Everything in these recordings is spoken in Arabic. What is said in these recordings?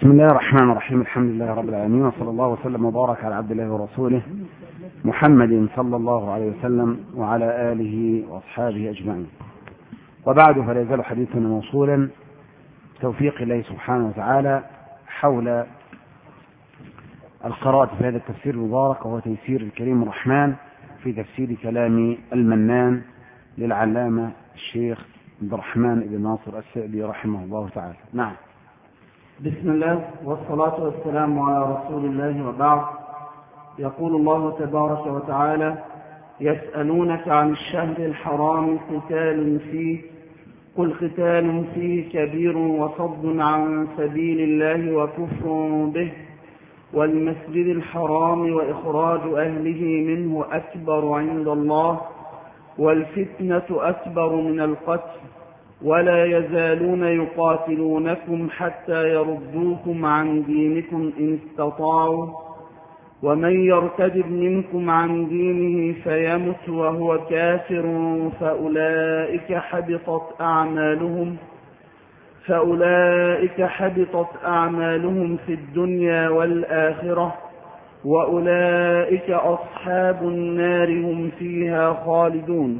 بسم الله الرحمن الرحيم. الحمد لله رب العالمين، وصلى الله وسلم وبارك على عبد الله ورسوله محمد صلى الله عليه وسلم وعلى آله وأصحابه أجمعين. وبعد، فلا يزال حديثنا موصولا توفيق الله سبحانه وتعالى حول القراءة في هذا التفسير المبارك، وهو تيسير الكريم الرحمن في تفسير كلام المنان للعلامة الشيخ عبد الرحمن بن ناصر السعدي رحمه الله تعالى. نعم. بسم الله والصلاة والسلام على رسول الله، وبعد. يقول الله تبارك وتعالى: يسألونك عن الشهر الحرام قتال فيه، قل قتال فيه كبير وصد عن سبيل الله وكفر به والمسجد الحرام وإخراج أهله منه أكبر عند الله والفتنة أكبر من القتل ولا يزالون يقاتلونكم حتى يردوكم عن دينكم إن استطاعوا ومن يرتد منكم عن دينه فيمت وهو كافر فأولئك حبطت أعمالهم في الدنيا والآخرة وأولئك أصحاب النار هم فيها خالدون.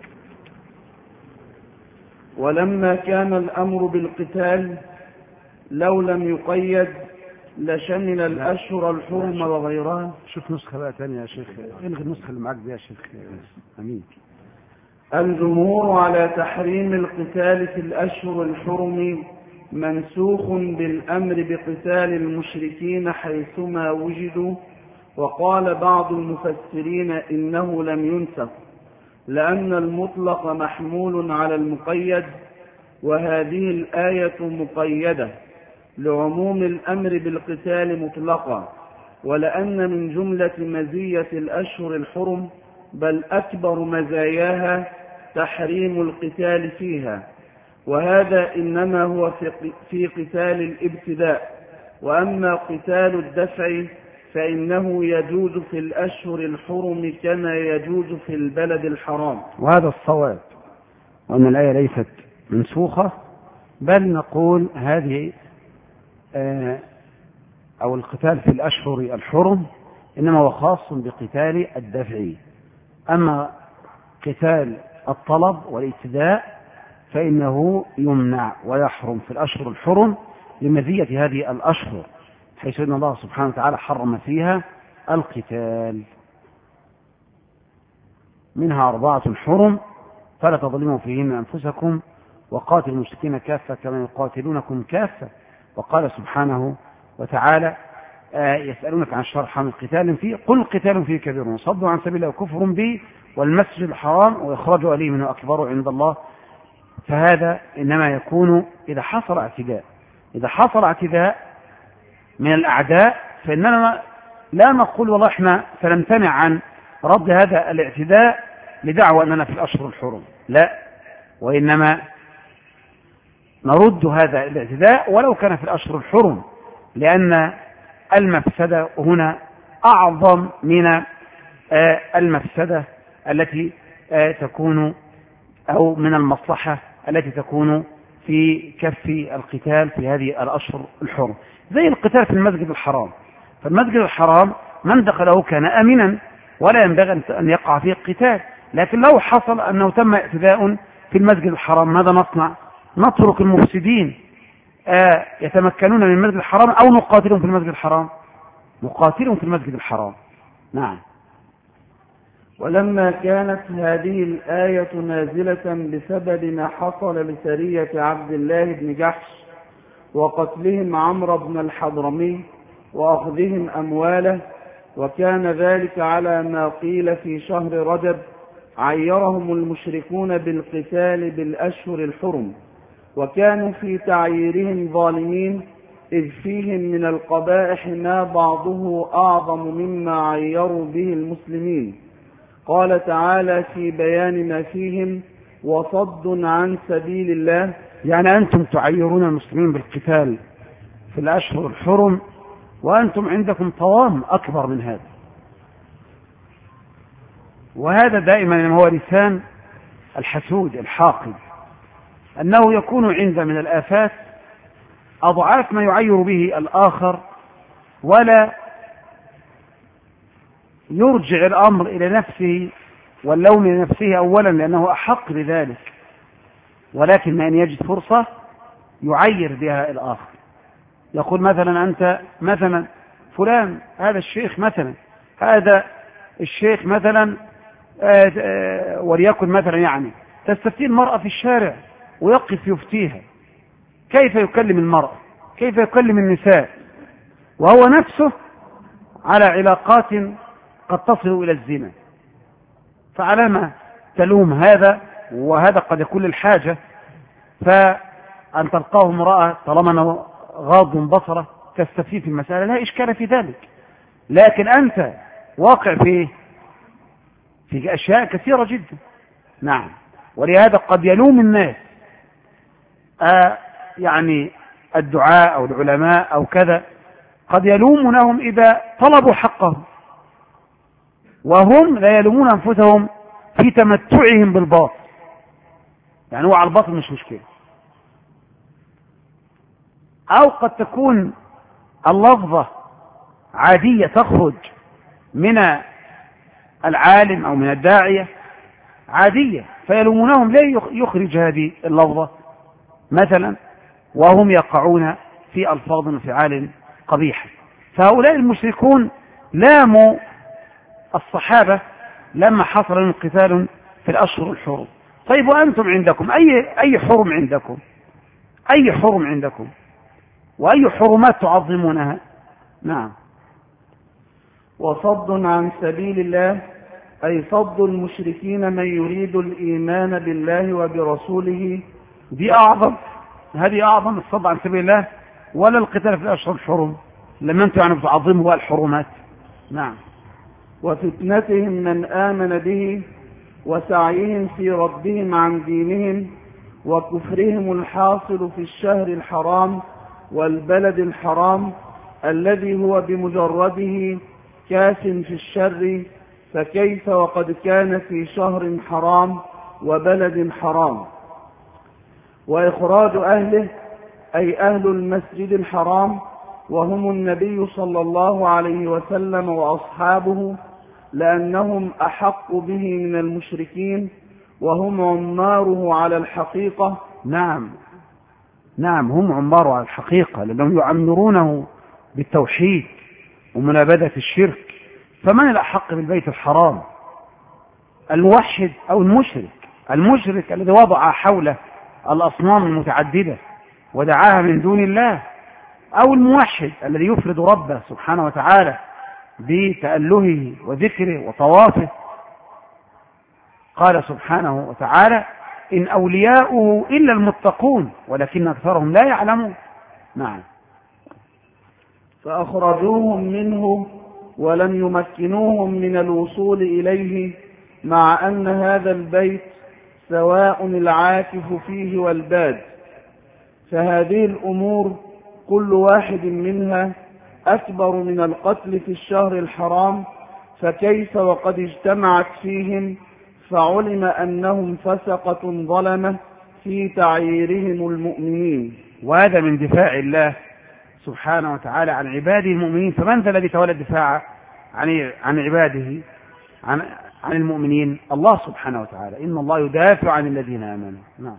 ولما كان الأمر بالقتال لو لم يقيد لشمل الأشهر الحرم وغيرها. شوف نسخة بقى تانية يا شيخ، الغي النسخة اللي معاك دي يا شيخ. أمين. الجمهور على تحريم القتال في الأشهر الحرم منسوخ بالأمر بقتال المشركين حيثما وجدوا، وقال بعض المفسرين إنه لم ينسخ لأن المطلق محمول على المقيد، وهذه الآية مقيدة لعموم الأمر بالقتال مطلقا، ولأن من جملة مزية الأشهر الحرم بل أكبر مزاياها تحريم القتال فيها، وهذا إنما هو في قتال الابتداء، وأما قتال الدفع فإنه يجوز في الأشهر الحرم كما يجوز في البلد الحرام. وهذا الصواب، وأن الآية ليست منسوخة، بل نقول هذه أو القتال في الأشهر الحرم إنما هو خاص بقتال الدفع، أما قتال الطلب والابتداء فإنه يمنع ويحرم في الأشهر الحرم لمزية هذه الأشهر، حيث أن الله سبحانه وتعالى حرم فيها القتال. منها 4 حرم فلا تظلموا فيهن أنفسكم وقاتلوا المشركين كافة كما يقاتلونكم كافة. وقال سبحانه وتعالى: يسألونك عن الشهر الحرام قتال فيه، قل قتال فيه كبير وصد عن سبيل الله وكفر به والمسجد الحرام وإخراج أهله منه أكبر عند الله. فهذا إنما يكون إذا حصل اعتداء. إذا حصل اعتداء من الأعداء فإننا لا نقول والله إحنا سنمتنع عن رد هذا الاعتداء لدعوى أننا في الأشهر الحرم، لا، وإنما نرد هذا الاعتداء ولو كان في الأشهر الحرم، لأن المفسدة هنا أعظم من المفسدة التي تكون أو من المصلحة التي تكون في كف القتال في هذه الأشهر الحرم، زي القتال في المسجد الحرام. فالمسجد الحرام من دخله كان آمنا ولا ينبغي أن يقع فيه قتال، لكن لو حصل أنه تم اعتداء في المسجد الحرام ماذا نصنع؟ نترك المفسدين يتمكنون من المسجد الحرام أو نقاتلهم في المسجد الحرام؟ نقاتلهم في المسجد الحرام. نعم. ولما كانت هذه الآية نازلة بسبب ما حصل لسرية عبد الله بن جحش وقتلهم عمرو بن الحضرمي وأخذهم أمواله، وكان ذلك على ما قيل في شهر رجب، عيرهم المشركون بالقتال بالأشهر الحرم، وكانوا في تعييرهم ظالمين، إذ فيهم من القبائح ما بعضه أعظم مما عيروا به المسلمين. قال تعالى في بيان ما فيهم: وصد عن سبيل الله. يعني أنتم تعيرون المسلمين بالقتال في الأشهر الحرم وأنتم عندكم طوام أكبر من هذا. وهذا دائما هو لسان الحسود الحاقد، أنه يكون عند من الآفات أضعاف ما يعير به الآخر، ولا يرجع الأمر إلى نفسه واللوم لنفسه أولا لأنه أحق بذلك، ولكن أن يجد فرصة يعير بها الآخر. يقول مثلا أنت مثلا فلان، هذا الشيخ مثلا، هذا الشيخ مثلا وليكن مثلا يعني تستفتي المرأة في الشارع ويقف يفتيها، كيف يكلم المرأة، كيف يكلم النساء، وهو نفسه على علاقات قد تصل إلى الزنا، فعلى ما تلوم هذا؟ وهذا قد يكون للحاجة، فأن تلقاه امرأة طالما أنه غاض بصره تستفيد في المسألة لا إشكال في ذلك، لكن أنت واقع في أشياء كثيرة جدا. نعم، ولهذا قد يلوم الناس يعني الدعاء أو العلماء أو كذا، قد يلومونهم إذا طلبوا حقهم، وهم لا يلومون أنفسهم في تمتعهم بالباطل، يعني هو على الباطل مش مشكلة. أو قد تكون اللفظة عادية تخرج من العالم أو من الداعية عادية، فيلومونهم ليه يخرج هذه اللفظة مثلا، وهم يقعون في ألفاظ وفعال قبيحة. فهؤلاء المشركون لاموا الصحابة لما حصل لهم قتال في الأشهر الحرم. طيب وأنتم عندكم أي حرم عندكم؟ أي حرم عندكم؟ وأي حرمات تعظمونها؟ نعم. وصد عن سبيل الله أي صد المشركين من يريد الإيمان بالله وبرسوله. هذه أعظم الصد عن سبيل الله، ولا القتال في الأشهر الحرم لما أنتم يعني بتعظموا الحرمات. نعم. وفتنتهم من آمن به وسعيهم في ردهم عن دينهم وكفرهم الحاصل في الشهر الحرام والبلد الحرام الذي هو بمجرده كاف في الشر، فكيف وقد كان في شهر حرام وبلد حرام. وإخراج أهله أي أهل المسجد الحرام وهم النبي صلى الله عليه وسلم وأصحابه، لأنهم أحق به من المشركين وهم عماره على الحقيقة. نعم، هم عماره على الحقيقة، لأنهم يعمرونه بالتوحيد ومنابذة الشرك. فمن الأحق بالبيت الحرام؟ الموحد أو المشرك الذي وضع حوله الأصنام المتعددة ودعاها من دون الله، أو الموحد الذي يفرد ربه سبحانه وتعالى بتألهه وذكره وطوافه. قال سبحانه وتعالى: إن أولياؤه إلا المتقون ولكن أكثرهم لا يعلمون. نعم. فأخرجوهم منه ولم يمكنوهم من الوصول إليه، مع أن هذا البيت سواء العاكف فيه والباد، فهذه الأمور كل واحد منها أكبر من القتل في الشهر الحرام، فكيف وقد اجتمعت فيهم، فعلم أنهم فسقة ظلمة في تعييرهم المؤمنين. وهذا من دفاع الله سبحانه وتعالى عن عباده المؤمنين. فمن ذا الذي تولى الدفاع عن عباده عن المؤمنين؟ الله سبحانه وتعالى. إن الله يدافع عن الذين آمنوا. نعم.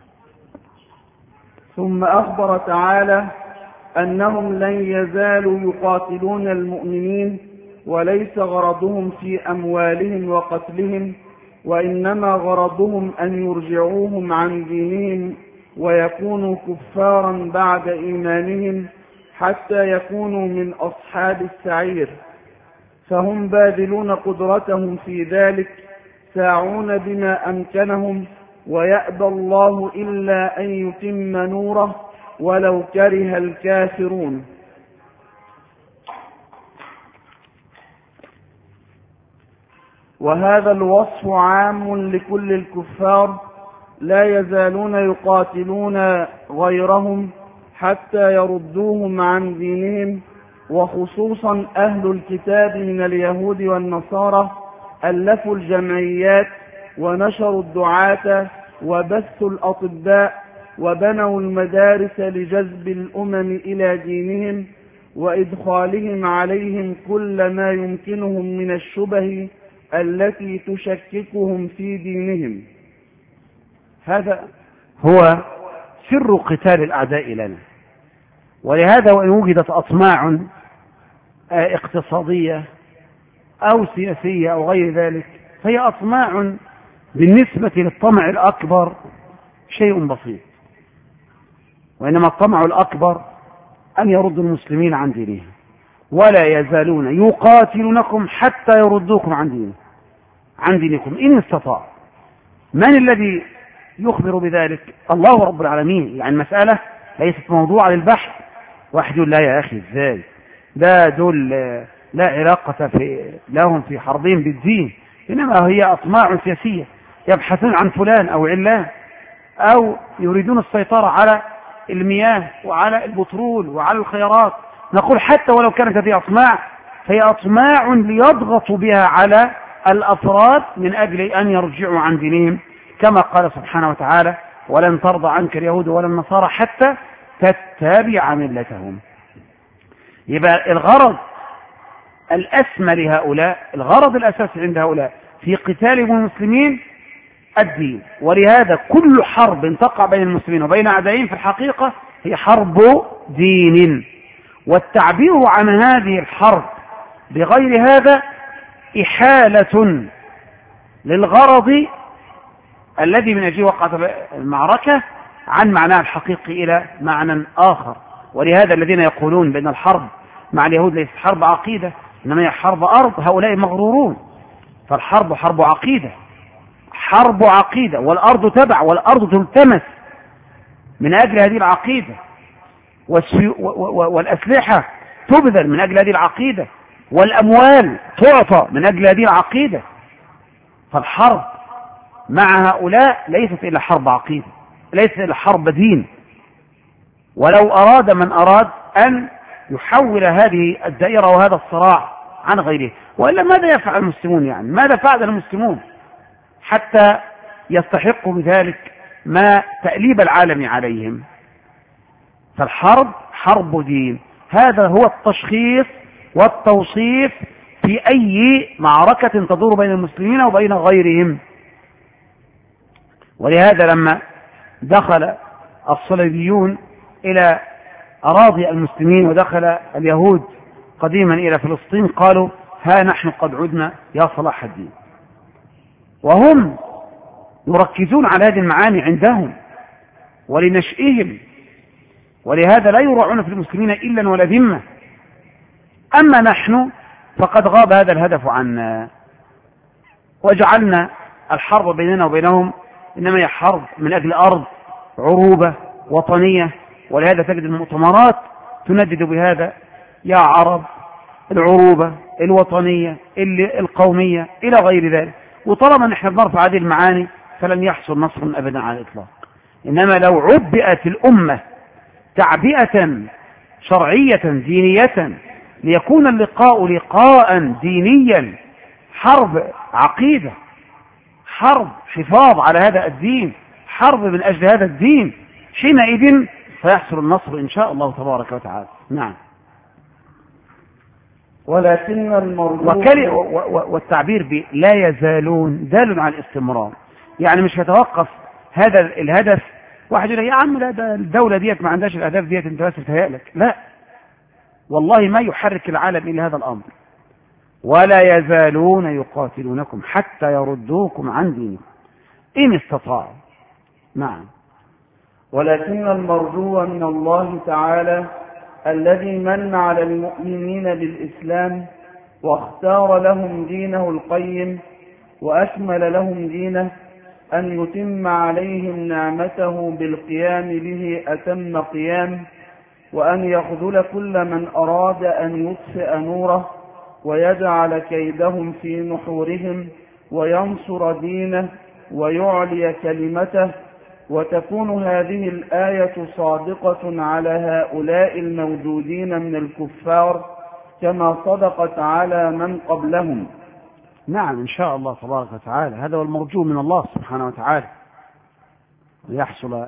ثم أخبر تعالى أنهم لن يزالوا يقاتلون المؤمنين، وليس غرضهم في أموالهم وقتلهم، وإنما غرضهم أن يرجعوهم عن دينهم ويكونوا كفارا بعد إيمانهم حتى يكونوا من أصحاب السعير. فهم باذلون قدرتهم في ذلك، ساعون بما أمكنهم، ويأبى الله إلا أن يتم نوره ولو كره الكافرون. وهذا الوصف عام لكل الكفار، لا يزالون يقاتلون غيرهم حتى يردوهم عن دينهم، وخصوصا أهل الكتاب من اليهود والنصارى ألفوا الجمعيات ونشروا الدعاة وبثوا الأطباء وبنوا المدارس لجذب الأمم إلى دينهم وإدخالهم عليهم كل ما يمكنهم من الشبه التي تشككهم في دينهم. هذا هو سر قتال الأعداء لنا. ولهذا وإن وجدت أطماع اقتصادية أو سياسية أو غير ذلك فهي أطماع بالنسبة للطمع الأكبر شيء بسيط، وإنما الطمع الأكبر أن يرد المسلمين عن دينهم، ولا يزالون يقاتلونكم حتى يردوكم عن دينكم إن استطاع. من الذي يخبر بذلك؟ الله رب العالمين. يعني المسألة ليست موضوع للبحث. واحد يقول لا يا أخي إزاي، ده دول لا علاقة لهم في حربهم بالدين، إنما هي أطماع سياسية، يبحثون عن فلان أو علان، أو يريدون السيطرة على المياه وعلى البترول وعلى الخيرات. نقول حتى ولو كانت هذه أطماع فهي أطماع ليضغطوا بها على الأفراد من أجل أن يرجعوا عن دينهم، كما قال سبحانه وتعالى: ولن ترضى عنك اليهود ولا النصارى حتى تتبع ملتهم. يبقى الغرض الأسمى لهؤلاء، الغرض الأساسي عند هؤلاء في قتالهم المسلمين الدين. ولهذا كل حرب تقع بين المسلمين وبين أعدائهم في الحقيقة هي حرب دين. والتعبير عن هذه الحرب بغير هذا إحالة للغرض الذي من أجله وقعت المعركة عن معناها الحقيقي إلى معنى آخر. ولهذا الذين يقولون بأن الحرب مع اليهود ليست حرب عقيدة إنما هي حرب أرض، هؤلاء مغرورون. فالحرب حرب عقيدة، حرب عقيدة، والأرض تبع، والأرض تلتمس من أجل هذه العقيدة، والأسلحة تبذل من أجل هذه العقيدة، والأموال تعطى من أجل هذه العقيدة. فالحرب مع هؤلاء ليست إلا حرب عقيدة، ليست إلا حرب دين. ولو أراد من أراد أن يحول هذه الدائرة وهذا الصراع عن غيره، وإلا ماذا يفعل المسلمون؟ يعني ماذا فعل المسلمون حتى يستحقوا بذلك ما تأليب العالم عليهم؟ فالحرب حرب دين. هذا هو التشخيص والتوصيف في أي معركة تدور بين المسلمين وبين غيرهم. ولهذا لما دخل الصليبيون إلى أراضي المسلمين ودخل اليهود قديما إلى فلسطين قالوا: ها نحن قد عدنا يا صلاح الدين. وهم يركزون على هذه المعاني عندهم ولنشئهم، ولهذا لا يراعون في المسلمين إلا ولا ذمة. أما نحن فقد غاب هذا الهدف عنا، وجعلنا الحرب بيننا وبينهم إنما هي حرب من أجل أرض، عروبة وطنية. ولهذا تجد المؤتمرات تندد بهذا: يا عرب، العروبة، الوطنية، القومية، إلى غير ذلك. وطالما نحن بنرفع هذه المعاني فلن يحصل نصر أبدا على الإطلاق. إنما لو عبئت الأمة تعبئة شرعية دينية ليكون اللقاء لقاء دينيا، حرب عقيدة، حرب حفاظ على هذا الدين، حرب من أجل هذا الدين، حينئذ سيحصل النصر إن شاء الله تبارك وتعالى. نعم. ولكن والتعبير لا يزالون دال على الاستمرار، يعني مش يتوقف هذا الهدف. واحد يقول: يا عم لا، ده الدولة ديت ما عندهاش الأهداف ديت، انت بس بتهيألك. لا، والله ما يحرك العالم إلا هذا الأمر. ولا يزالون يقاتلونكم حتى يردوكم عن دينكم إن استطاعوا. نعم. ولكن المرجو من الله تعالى الذي من على المؤمنين بالإسلام واختار لهم دينه القيم وأكمل لهم دينه أن يتم عليهم نعمته بالقيام به أتم قيام، وأن يخذل كل من أراد أن يطفئ نوره ويجعل كيدهم في نحورهم وينصر دينه ويعلي كلمته. وتكون هذه الآية صادقة على هؤلاء الموجودين من الكفار كما صدقت على من قبلهم. نعم إن شاء الله تبارك وتعالى. هذا هو المرجو من الله سبحانه وتعالى، ليحصل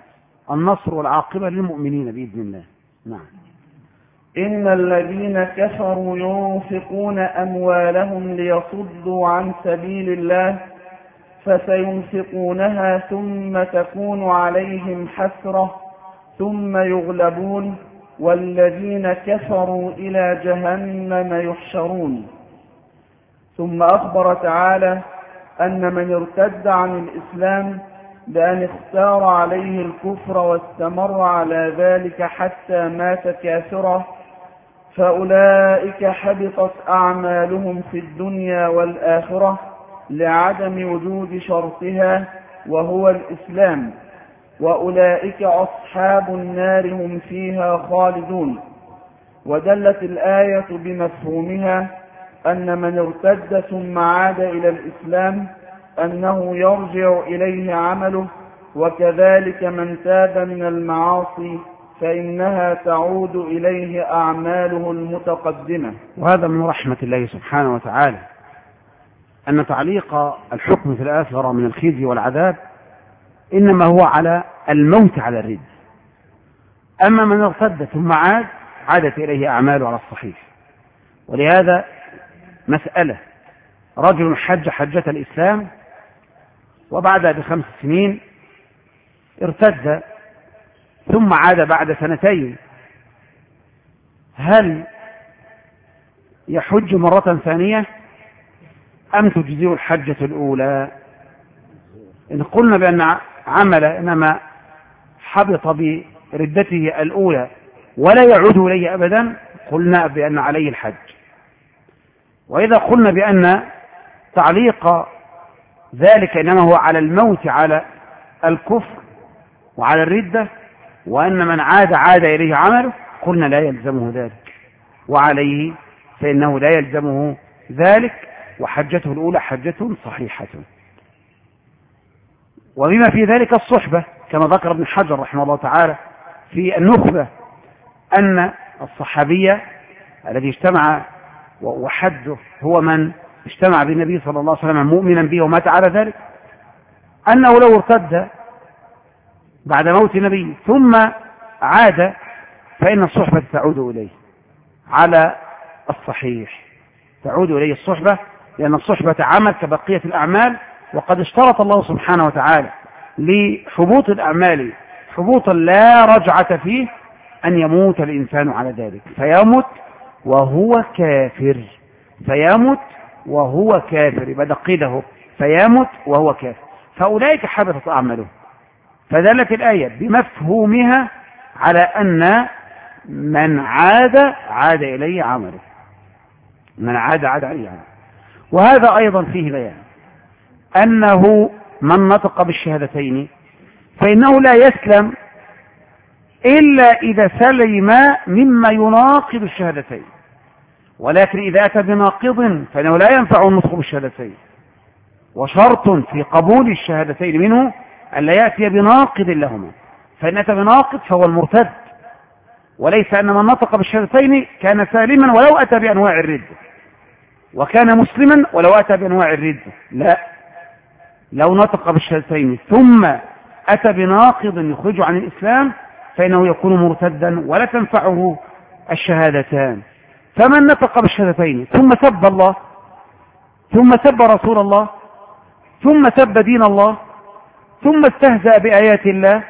النصر والعاقبة للمؤمنين بإذن الله. نعم. إن الذين كفروا ينفقون أموالهم ليصدوا عن سبيل الله فسينفقونها ثم تكون عليهم حسرة ثم يغلبون والذين كفروا إلى جهنم يحشرون. ثم أخبر تعالى أن من ارتد عن الإسلام بأن اختار عليه الكفر واستمر على ذلك حتى مات كافرا فأولئك حبطت أعمالهم في الدنيا والآخرة لعدم وجود شرطها وهو الإسلام، وأولئك أصحاب النار هم فيها خالدون. ودلت الآية بمفهومها أن من ارتد ثم عاد إلى الإسلام أنه يرجع إليه عمله، وكذلك من تاب من المعاصي فإنها تعود إليه أعماله المتقدمة. وهذا من رحمة الله سبحانه وتعالى أن تعليق الحكم في الآخرة من الخزي والعذاب إنما هو على الموت على الرد. أما من ارتد ثم عادت إليه أعماله على الصحيح. ولهذا مسألة رجل حج حجة الإسلام وبعدها ب5 سنين ارتد ثم عاد بعد 2 سنين، هل يحج مرة ثانية أم تجزئ الحجة الأولى؟ إن قلنا بأن عمل إنما حبط بردته الأولى ولا يعود إليه أبدا قلنا بأن عليه الحج. وإذا قلنا بأن تعليق ذلك إنما هو على الموت على الكفر وعلى الردة وأن من عاد إليه عمله قلنا لا يلزمه ذلك، وعليه فإنه لا يلزمه ذلك وحجته الأولى حجة صحيحة. وبما في ذلك الصحبة كما ذكر ابن حجر رحمه الله تعالى في النخبة أن الصحابية الذي اجتمع وحده هو من اجتمع بالنبي صلى الله عليه وسلم مؤمنا به ومات على ذلك، أنه لو ارتد بعد موت النبي ثم عاد فإن الصحبة تعود إليه على الصحيح، تعود إليه الصحبة، لأن الصحبة عمل كبقية الأعمال. وقد اشترط الله سبحانه وتعالى لحبوط الأعمال حبوطا لا رجعة فيه أن يموت الإنسان على ذلك فيموت وهو كافر، فيموت وهو كافر، يبقى قيده فيموت وهو كافر، فأولئك حبطت أعمالهم. فدلت الآية بمفهومها على أن من عاد إليه عمله، من عاد إليه عمله. وهذا أيضا فيه بيان أنه من نطق بالشهادتين فإنه لا يسلم إلا إذا سلم مما يناقض الشهادتين، ولكن إذا أتى بناقض فإنه لا ينفع النطق بالشهادتين. وشرط في قبول الشهادتين منه أن لا يأتي بناقض لهما، فإن أتى بناقض فهو المرتد، وليس أن من نطق بالشهادتين كان سالما ولو أتى بأنواع الردة وكان مسلما ولو أتى بأنواع الردة، لا، لو نطق بالشهادتين ثم أتى بناقض يخرج عن الإسلام فإنه يكون مرتدا ولا تنفعه الشهادتان. فمن نطق بالشهادتين ثم سب الله ثم سب رسول الله ثم سب دين الله ثم استهزأ بآيات الله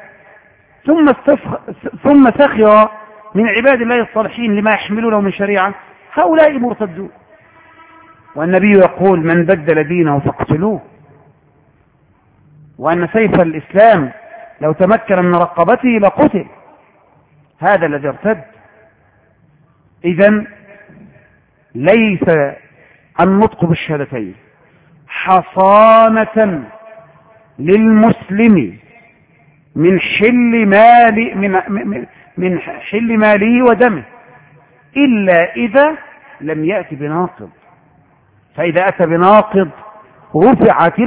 ثم سخر من عباد الله الصالحين لما يحملونه من شريعة، هؤلاء مرتدون. والنبي يقول من بدل دينه فاقتلوه، وأن سيف الإسلام لو تمكن من رقبته لقتل، هذا الذي ارتد. إذن ليس النطق بالشهادتين حصانة للمسلم من حل ماله ودمه إلا إذا لم يأتي بناقض، فإذا أتى بناقض رفعت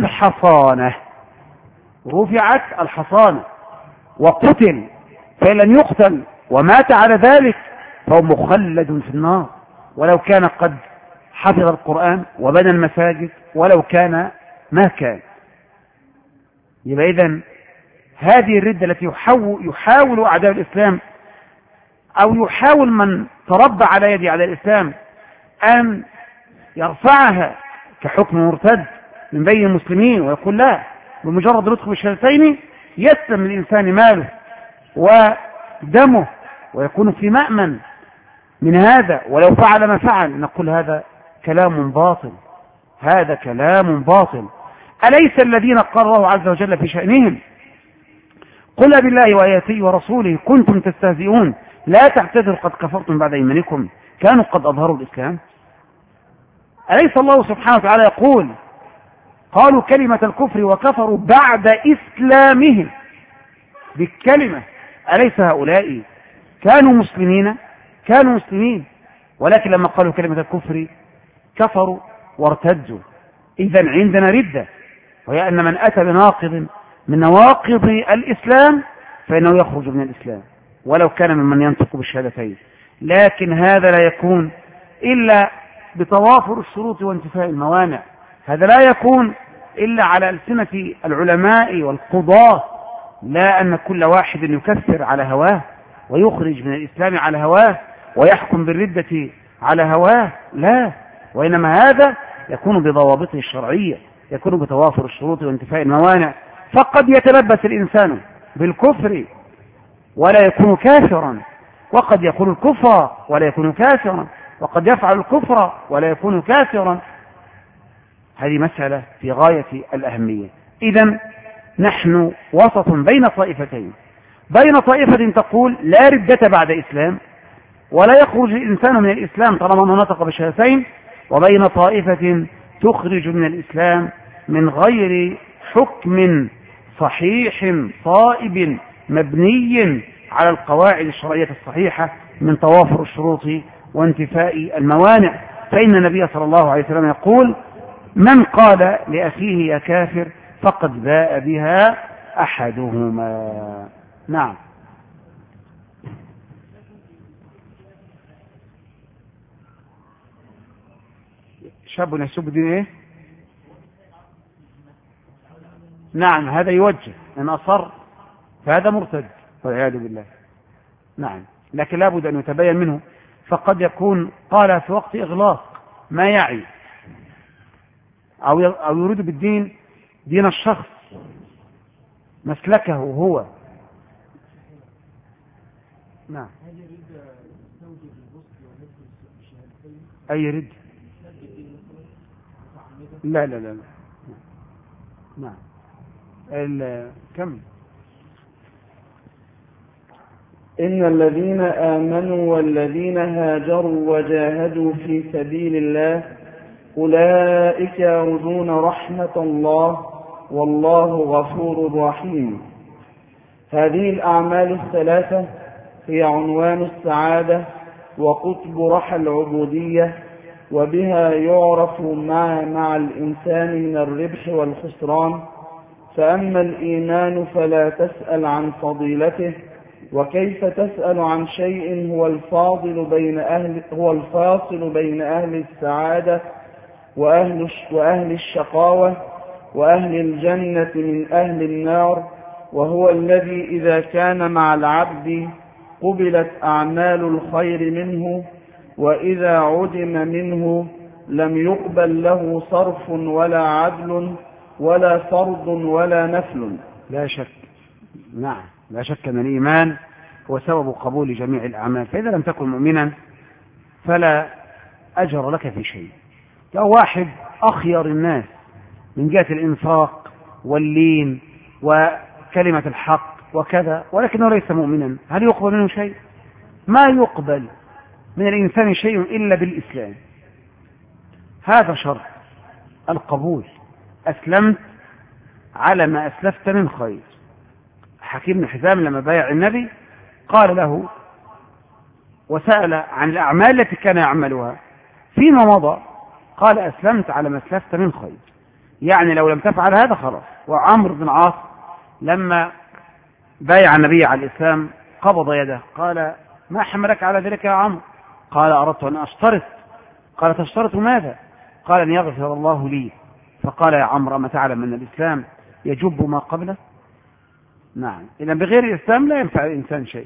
الحصانة وقتل، فإن لم يقتل ومات على ذلك فهو مخلد في النار ولو كان قد حفظ القرآن وبنى المساجد ولو كان ما كان. يبقى إذن هذه الردة التي يحاول أعداء الإسلام أو يحاول من تربى على يد أعداء الإسلام أن يرفعها كحكم مرتد من بين المسلمين، ويقول لا، بمجرد نطق بالشهادتين يسلم الإنسان ماله ودمه ويكون في مأمن من هذا، ولو فعل ما فعل نقول هذا كلام باطل، هذا كلام باطل. أليس الذين قال الله عز وجل في شأنهم قل بالله وآياته ورسوله كنتم تستهزئون لا تعتذروا قد كفرتم بعد إيمانكم كانوا قد أظهروا الإسلام؟ أليس الله سبحانه وتعالى يقول قالوا كلمة الكفر وكفروا بعد إسلامهم بالكلمة؟ أليس هؤلاء كانوا مسلمين؟ كانوا مسلمين، ولكن لما قالوا كلمة الكفر كفروا وارتدوا. إذن عندنا ردة، وهي أن من أتى بناقض من نواقض الإسلام فإنه يخرج من الإسلام ولو كان ممن ينطق بالشهادتين. لكن هذا لا يكون إلا بتوافر الشروط وانتفاء الموانع، هذا لا يكون إلا على ألسنة العلماء والقضاة، لا أن كل واحد يكفر على هواه ويخرج من الإسلام على هواه ويحكم بالردة على هواه، لا، وإنما هذا يكون بضوابطه الشرعية، يكون بتوافر الشروط وانتفاء الموانع. فقد يتلبس الإنسان بالكفر ولا يكون كافرا، وقد يقول الكفر ولا يكون كافرا، وقد يفعل الكفر ولا يكون كافرا. هذه مسألة في غاية الأهمية. إذن نحن وسط بين طائفتين، بين طائفة تقول لا ردة بعد إسلام ولا يخرج الإنسان من الإسلام طالما نطق بالشهادتين، وبين طائفة تخرج من الإسلام من غير حكم صحيح صائب مبني على القواعد الشرعية الصحيحة من توافر الشروط وانتفاء الموانع. فإن النبي صلى الله عليه وسلم يقول من قال لأخيه يا كافر فقد باء بها أحدهما. نعم. شاب يسب الدين ايه؟ نعم، هذا يوجه ان اصر فهذا مرتد والعياذ بالله. نعم، لكن لابد ان يتبين منه، فقد يكون قال في وقت اغلاق ما يعي او يريد بالدين دين الشخص مسلكه هو. نعم. اي رد؟ لا لا لا, لا. نعم. كم إن الذين آمنوا والذين هاجروا وجاهدوا في سبيل الله أولئك يرجون رحمة الله والله غفور رحيم. هذه الأعمال الثلاثة هي عنوان السعادة وقطب رحى العبودية، وبها يعرف مع الإنسان من الربح والخسران. فأما الإيمان فلا تسأل عن فضيلته، وكيف تسأل عن شيء هو الفاصل بين أهل السعادة وأهل الشقاوة وأهل الجنة من أهل النار، وهو الذي إذا كان مع العبد قبلت أعمال الخير منه، وإذا عدم منه لم يقبل له صرف ولا عدل ولا فرض ولا نفل. لا شك. نعم، لا شك أن الإيمان هو سبب قبول جميع الأعمال، فإذا لم تكن مؤمنا فلا أجر لك في شيء. لو واحد أخير الناس من جهة الإنفاق واللين وكلمة الحق وكذا، ولكنه ليس مؤمنا، هل يقبل منه شيء؟ ما يقبل من الإنسان شيء إلا بالإسلام. هذا شرط القبول. أسلمت على ما أسلفت من خير. حكيم بن حزام لما بايع النبي قال له وسأل عن الأعمال التي كان يعملها فيما مضى، قال أسلمت على ما أسلفت من خير، يعني لو لم تفعل هذا خلاص. وعمرو بن العاص لما بايع النبي على الإسلام قبض يده، قال ما حملك على ذلك يا عمرو؟ قال أردت أن أشترط. قال تشترط ماذا؟ قال أن يغفر الله لي. فقال يا عمرو أما تعلم أن الإسلام يجب ما قبله؟ نعم، إذا بغير الإسلام لا ينفع الإنسان شيء.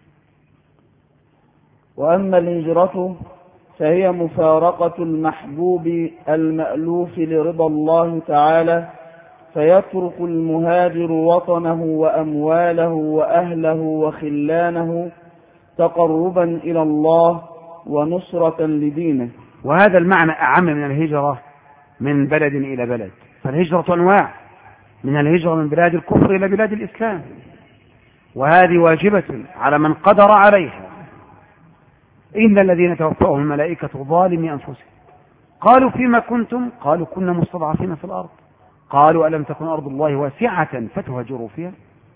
وأما الهجرة فهي مفارقة المحبوب المألوف لرضا الله تعالى، فيترك المهاجر وطنه وأمواله وأهله وخلانه تقربا إلى الله ونصرة لدينه. وهذا المعنى أعم من الهجرة من بلد إلى بلد، فالهجرة أنواع، من الهجرة من بلاد الكفر إلى بلاد الإسلام، وهذه واجبة على من قدر عليها. إن الذين توفاهم الملائكة ظالمي أنفسهم قالوا فيما كنتم؟ قالوا كنا مستضعفين في الأرض، قالوا ألم تكن أرض الله واسعة فتهاجروا فيها.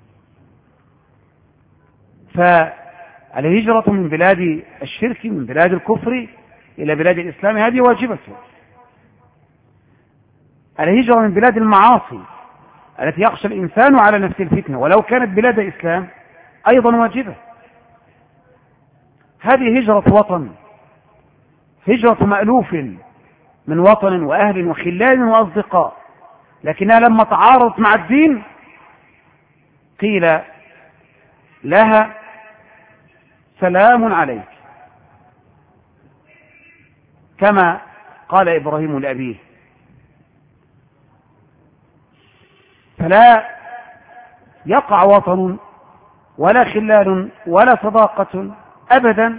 فالهجرة من بلاد الشرك من بلاد الكفر إلى بلاد الإسلام هذه واجبة. الهجرة من بلاد المعاصي التي يخشى الإنسان على نفس الفتنة ولو كانت بلاد إسلام أيضا واجبة. هذه هجرة وطن، هجرة مألوف من وطن وأهل وخلان وأصدقاء، لكنها لما تعارضت مع الدين قيل لها سلام عليك، كما قال إبراهيم لأبيه. فلا يقع وطن ولا خلال ولا صداقة أبدا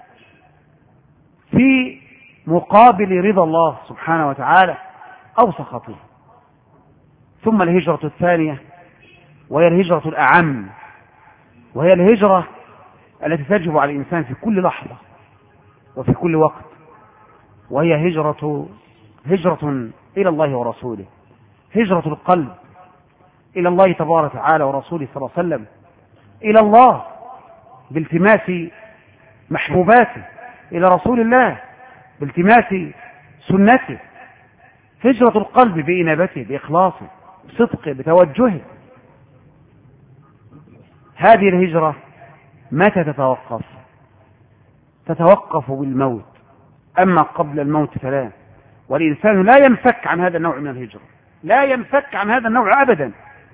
في مقابل رضا الله سبحانه وتعالى أو سخطه. ثم الهجرة الثانية وهي الهجرة الأعم، وهي الهجرة التي تجب على الإنسان في كل لحظة وفي كل وقت، وهي هجرة إلى الله ورسوله، هجرة القلب إلى الله تبارك وتعالى ورسوله صلى الله عليه وسلم، إلى الله بالتماس محبوباته، إلى رسول الله بالتماس سنته، هجرة القلب بإنابته بإخلاصه بصدقه بتوجهه. هذه الهجرة متى تتوقف؟ تتوقف بالموت، أما قبل الموت فلا. والإنسان لا ينفك عن هذا النوع من الهجرة، لا ينفك عن هذا النوع أبدا.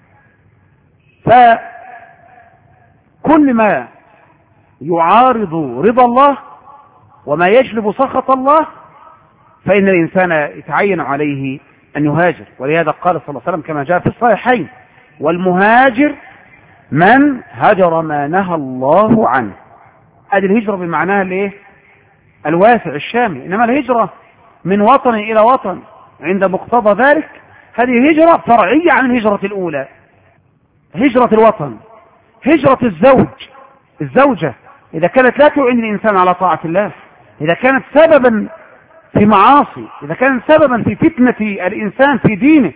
فكل ما يعارض رضا الله وما يجلب سخط الله فإن الإنسان يتعين عليه أن يهاجر. ولهذا قال صلى الله عليه وسلم كما جاء في الصحيحين: والمهاجر من هجر ما نهى الله عنه. هذه الهجرة بمعناها الايه؟ الواسع الشامل. إنما الهجرة من وطن إلى وطن عند مقتضى ذلك هذه هجرة فرعية عن الهجرة الأولى. هجرة الوطن، هجرة الزوجة إذا كانت لا تعين الإنسان على طاعة الله، إذا كانت سببا في معاصي، إذا كانت سببا في فتنة الإنسان في دينه،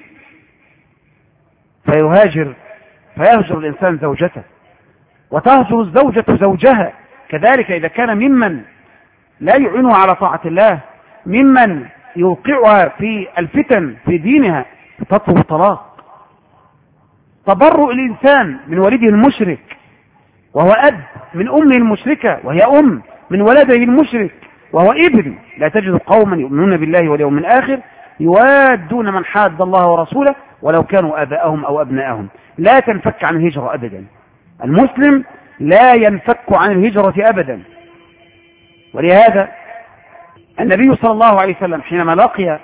فيهاجر الإنسان زوجته، وتهجر الزوجة زوجها كذلك إذا كان ممن لا يعينها على طاعة الله، ممن يوقعها في الفتن في دينها، تطلب الطلاق. تبرؤ الإنسان من والده المشرك وهو أب، من أمه المشركة وهي أم، من ولده المشرك وهو ابن. لا تجد قوما يؤمنون بالله واليوم الآخر يوادون من حاد الله ورسوله ولو كانوا آباءهم أو أبناءهم. لا تنفك عن الهجرة أبدا، المسلم لا ينفك عن الهجرة أبدا. ولهذا النبي صلى الله عليه وسلم حينما لقي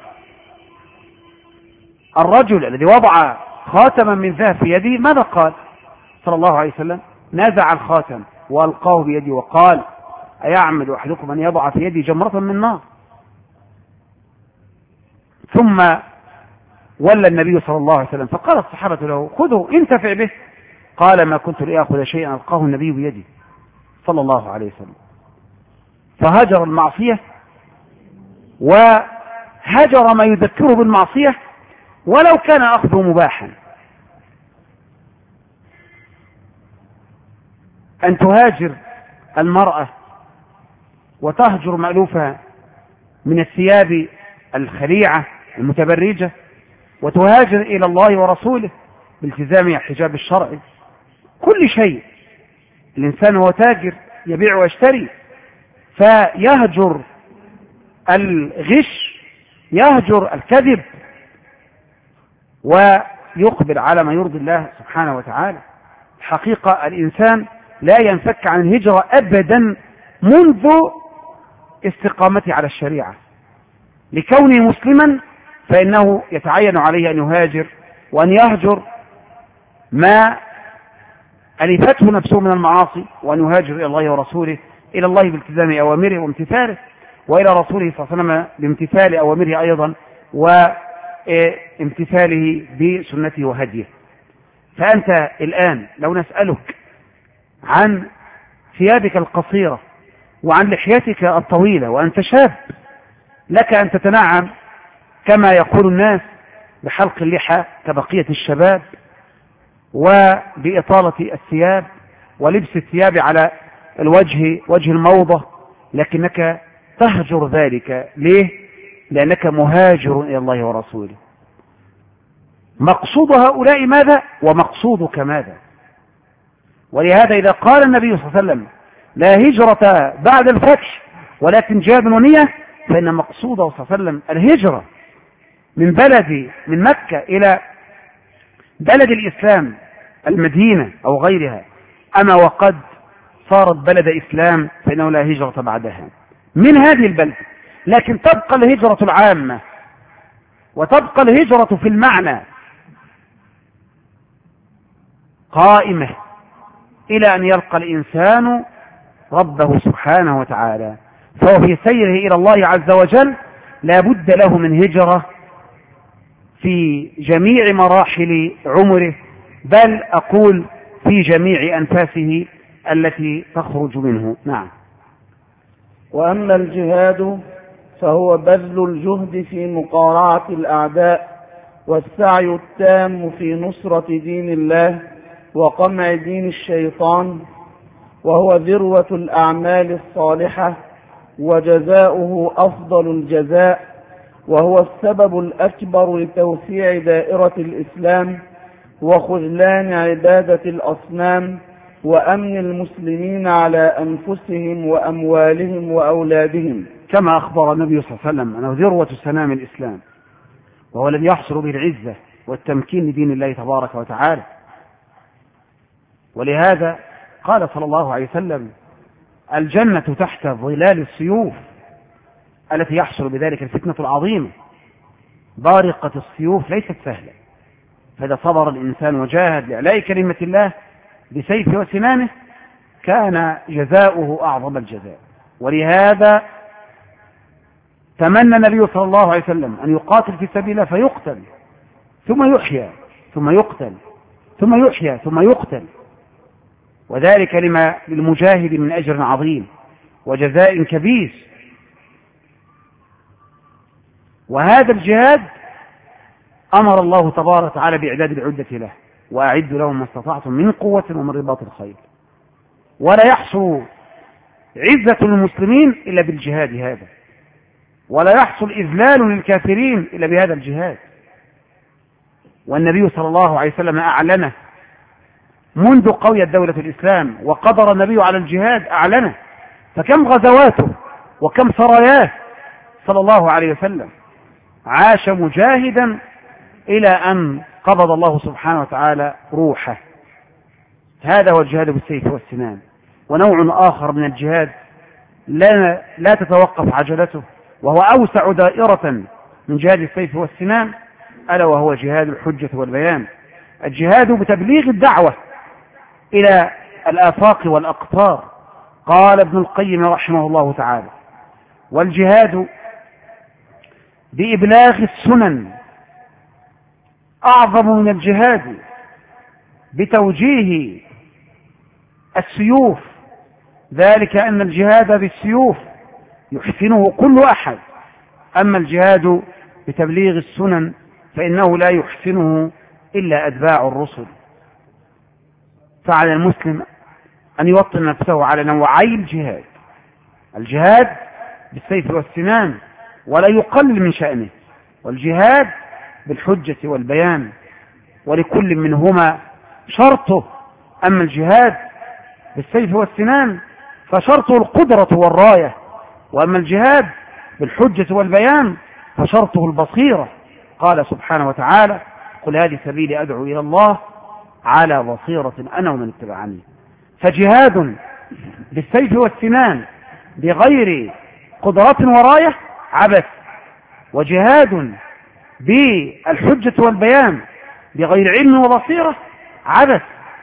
الرجل الذي وضع خاتما من ذهب في يده ماذا قال صلى الله عليه وسلم؟ نزع الخاتم وألقاه بيده وقال: أيعمد أحدكم أن يضع في يدي جمرة من نار؟ ثم ولى النبي صلى الله عليه وسلم فقال الصحابة له: خذه انتفع به. قال: ما كنت لأخذ شيئا ألقاه النبي بيدي صلى الله عليه وسلم. فهجر المعصية وهجر ما يذكره بالمعصية ولو كان أخذه مباحا. أن تهاجر المرأة وتهجر مألوفها من الثياب الخليعة المتبرجة، وتهاجر إلى الله ورسوله بالتزام الحجاب الشرعي. كل شيء الإنسان هو تاجر يبيع ويشتري، فيهجر الغش، يهجر الكذب، ويقبل على ما يرضي الله سبحانه وتعالى. حقيقة الإنسان لا ينفك عن الهجرة أبدا منذ استقامته على الشريعة. لكونه مسلما فإنه يتعين عليه أن يهاجر وأن يهجر ما ألفته نفسه من المعاصي، وأن يهاجر إلى الله ورسوله، إلى الله بالتزام أوامره وامتثاله، وإلى رسوله صلى الله عليه وسلم بامتثال أوامره أيضا وامتثاله بسنته وهديه. فأنت الآن لو نسألك عن ثيابك القصيرة وعن لحيتك الطويلة وأنت شاب، لك أن تتنعم كما يقول الناس بحلق اللحى كبقية الشباب وبإطالة الثياب ولبس الثياب على الوجه وجه الموضة، لكنك تهجر ذلك. ليه؟ لأنك مهاجر إلى الله ورسوله. مقصود هؤلاء ماذا؟ ومقصودك ماذا؟ ولهذا إذا قال النبي صلى الله عليه وسلم لا هجرة بعد الفتح ولكن جهاد ونية، فإن مقصوده صلى الله عليه وسلم الهجرة من مكة إلى بلد الإسلام المدينة أو غيرها. أما وقد صارت بلد إسلام فإنه لا هجرة بعدها من هذه البلد، لكن تبقى الهجرة العامة وتبقى الهجرة في المعنى قائمة إلى أن يلقى الإنسان ربه سبحانه وتعالى. فهو في سيره إلى الله عز وجل لا بد له من هجرة في جميع مراحل عمره، بل أقول في جميع أنفاسه التي تخرج منه. نعم. وأما الجهاد فهو بذل الجهد في مقارعة الأعداء والسعي التام في نصرة دين الله وقمع دين الشيطان، وهو ذروة الأعمال الصالحة وجزاؤه أفضل الجزاء، وهو السبب الأكبر لتوسيع دائرة الإسلام وخذلان عبادة الأصنام وأمن المسلمين على أنفسهم وأموالهم وأولادهم، كما أخبر النبي صلى الله عليه وسلم أنه ذروة سنام الإسلام، وهو الذي يحصل به العزة والتمكين لدين الله تبارك وتعالى. ولهذا قال صلى الله عليه وسلم الجنة تحت ظلال السيوف، التي يحصل بذلك الفتنة العظيمة. بارقة السيوف ليست سهلة، فإذا صبر الإنسان وجاهد لإعلاء كلمة الله بسيفه وسنانه كان جزاؤه أعظم الجزاء. ولهذا تمنى النبي صلى الله عليه وسلم أن يقاتل في سبيل الله فيقتل ثم يحيى ثم يقتل ثم يحيى ثم يقتل، وذلك للمجاهد من أجر عظيم وجزاء كبير. وهذا الجهاد أمر الله تبارك وتعالى بإعداد العدة له، وأعدوا لهم ما استطعتم من قوة ومن رباط الخيل. ولا يحصل عزة للمسلمين إلا بالجهاد هذا، ولا يحصل إذلال للكافرين إلا بهذا الجهاد. والنبي صلى الله عليه وسلم أعلنه منذ قويت دولة الإسلام وقدر النبي على الجهاد أعلنه، فكم غزواته وكم سراياه صلى الله عليه وسلم عاش مجاهدا إلى أن قبض الله سبحانه وتعالى روحه. هذا هو الجهاد بالسيف والسنان. ونوع آخر من الجهاد لا تتوقف عجلته، وهو أوسع دائرة من جهاد السيف والسنان، ألا وهو جهاد الحجة والبيان، الجهاد بتبليغ الدعوة إلى الآفاق والأقطار. قال ابن القيم رحمه الله تعالى: والجهاد بإبلاغ السنن أعظم من الجهاد بتوجيه السيوف، ذلك أن الجهاد بالسيوف يحسنه كل أحد، أما الجهاد بتبليغ السنن فإنه لا يحسنه إلا أتباع الرسل. فعلى المسلم أن يوطن نفسه على نوعي الجهاد: الجهاد بالسيف والسنان ولا يقلل من شأنه، والجهاد بالحجة والبيان، ولكل منهما شرطه. أما الجهاد بالسيف والسنان فشرطه القدرة والراية، وأما الجهاد بالحجة والبيان فشرطه البصيرة. قال سبحانه وتعالى: قل هذه سبيلي أدعو إلى الله على بصيرة أنا ومن اتبعني. فجهاد بالسيف والسنان بغير قدرات وراية عبث، وجهاد بالحجة والبيان بغير علم وبصيرة عبث.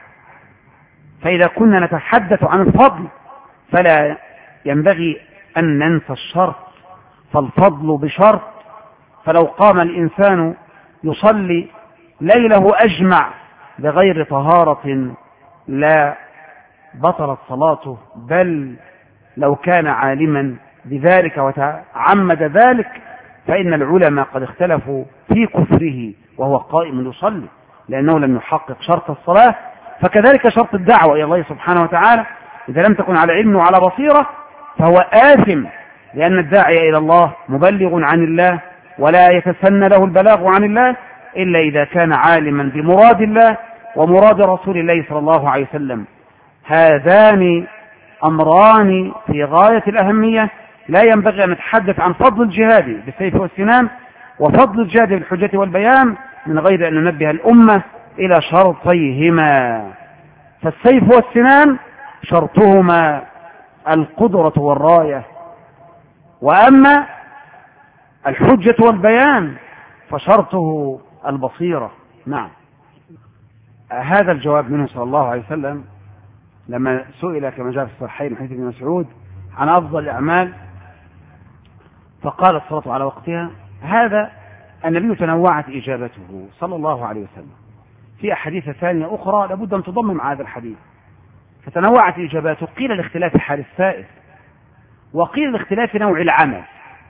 فإذا كنا نتحدث عن الفضل فلا ينبغي أن ننسى الشرط، فالفضل بشرط. فلو قام الإنسان يصلي ليله أجمع بغير طهارة لا بطلت صلاته، بل لو كان عالما بذلك وتعمد ذلك فإن العلماء قد اختلفوا في كفره وهو قائم يصلي، لأنه لم يحقق شرط الصلاة. فكذلك شرط الدعوة إلى الله سبحانه وتعالى إذا لم تكن على علم وعلى بصيرة فهو آثم، لأن الداعي إلى الله مبلغ عن الله ولا يتسنى له البلاغ عن الله إلا إذا كان عالما بمراد الله ومراد رسول الله صلى الله عليه وسلم. هذان أمران في غاية الأهمية، لا ينبغي أن نتحدث عن فضل الجهاد بالسيف والسنان وفضل الجهاد بالحجة والبيان من غير أن ننبه الأمة إلى شرطيهما. فالسيف والسنان شرطهما القدرة والراية، وأما الحجة والبيان فشرطه البصيرة. نعم. هذا الجواب منه صلى الله عليه وسلم لما سئل كما جاء في الصحيحين حديث ابن مسعود عن أفضل الأعمال فقال الصلاة على وقتها. هذا النبي تنوعت إجابته صلى الله عليه وسلم في أحاديث ثانية أخرى لابد أن تضمن مع هذا الحديث، فتنوعت إجاباته. قيل لاختلاف حال السائل، وقيل لاختلاف نوع العمل،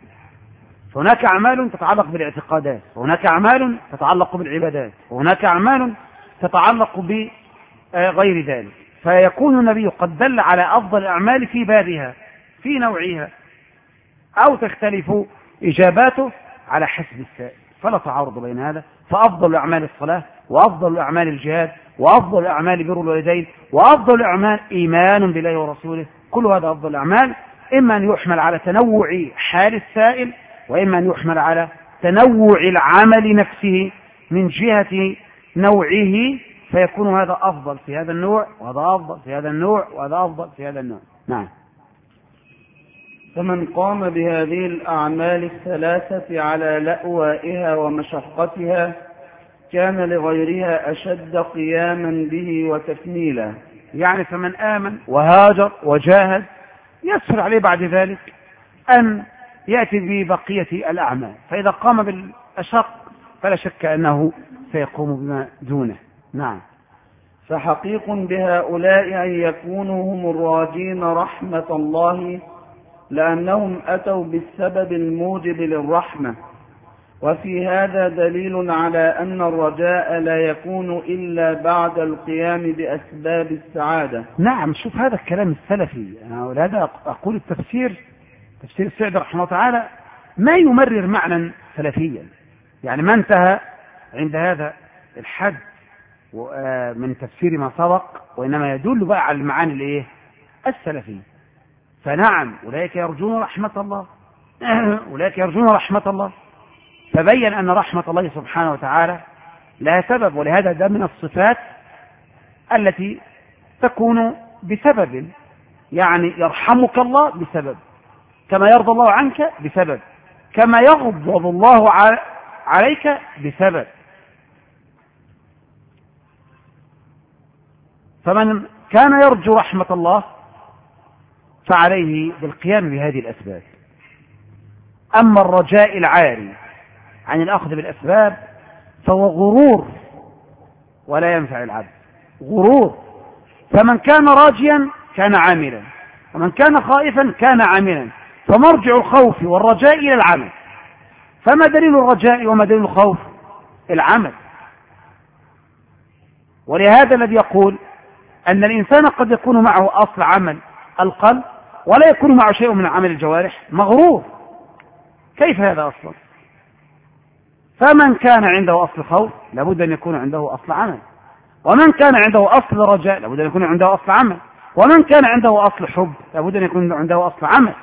فهناك أعمال تتعلق بالاعتقادات، وهناك أعمال تتعلق بالعبادات، وهناك أعمال تتعلق بغير ذلك. فيكون النبي قد دل على أفضل الأعمال في بابها في نوعها، أو تختلف إجاباته على حسب السائل، فلا تعارض بين هذا. فأفضل الأعمال الصلاة، وأفضل الأعمال الجهاد، وأفضل الأعمال بر الوالدين، وأفضل الأعمال إيمان بالله ورسوله. كل هذا أفضل الأعمال، إما أن يحمل على تنوع حال السائل، وإما أن يحمل على تنوع العمل نفسه من جهة نوعه، فيكون هذا أفضل في هذا النوع، وهذا أفضل في هذا النوع، وهذا أفضل في هذا النوع. نعم. فمن قام بهذه الأعمال الثلاثة على لأوائها ومشقتها كان لغيرها أشد قياما به وتكميلا. يعني فمن آمن وهاجر وجاهد يسهل عليه بعد ذلك أن يأتي ببقية الأعمال، فإذا قام بالأشق فلا شك أنه سيقوم بما دونه. نعم. فحقيق بهؤلاء أن يكونوا هم الراجين رحمة الله، لأنهم أتوا بالسبب الموجب للرحمة، وفي هذا دليل على أن الرجاء لا يكون إلا بعد القيام بأسباب السعادة. نعم. شوف هذا الكلام السلفي، ولهذا أقول تفسير السعدي رحمه الله تعالى ما يمرر معنى سلفيا، يعني ما انتهى عند هذا الحد من تفسير ما سبق، وإنما يدل بقى على المعاني السلفية. فنعم أولئك يرجون رحمة الله، أولئك يرجون رحمة الله، فبين أن رحمة الله سبحانه وتعالى لها سبب، ولهذا ده من الصفات التي تكون بسبب، يعني يرحمك الله بسبب، كما يرضى الله عنك بسبب، كما يغضب الله عليك بسبب. فمن كان يرجو رحمة الله فعليه بالقيام بهذه الأسباب. أما الرجاء العاري عن الأخذ بالأسباب فهو غرور ولا ينفع العبد، غرور. فمن كان راجيا كان عاملا، ومن كان خائفا كان عاملا، فمرجع الخوف والرجاء إلى العمل. فما دليل الرجاء وما دليل الخوف؟ العمل. ولهذا الذي يقول أن الإنسان قد يكون معه أصل عمل القلب ولا يكون معه شيء من عمل الجوارح، مغرور. كيف هذا أصلا؟ فمن كان عنده أصل خوف لابد أن يكون عنده أصل عمل، ومن كان عنده أصل رجاء لابد أن يكون عنده أصل عمل، ومن كان عنده أصل حب لابد أن يكون عنده أصل عمل.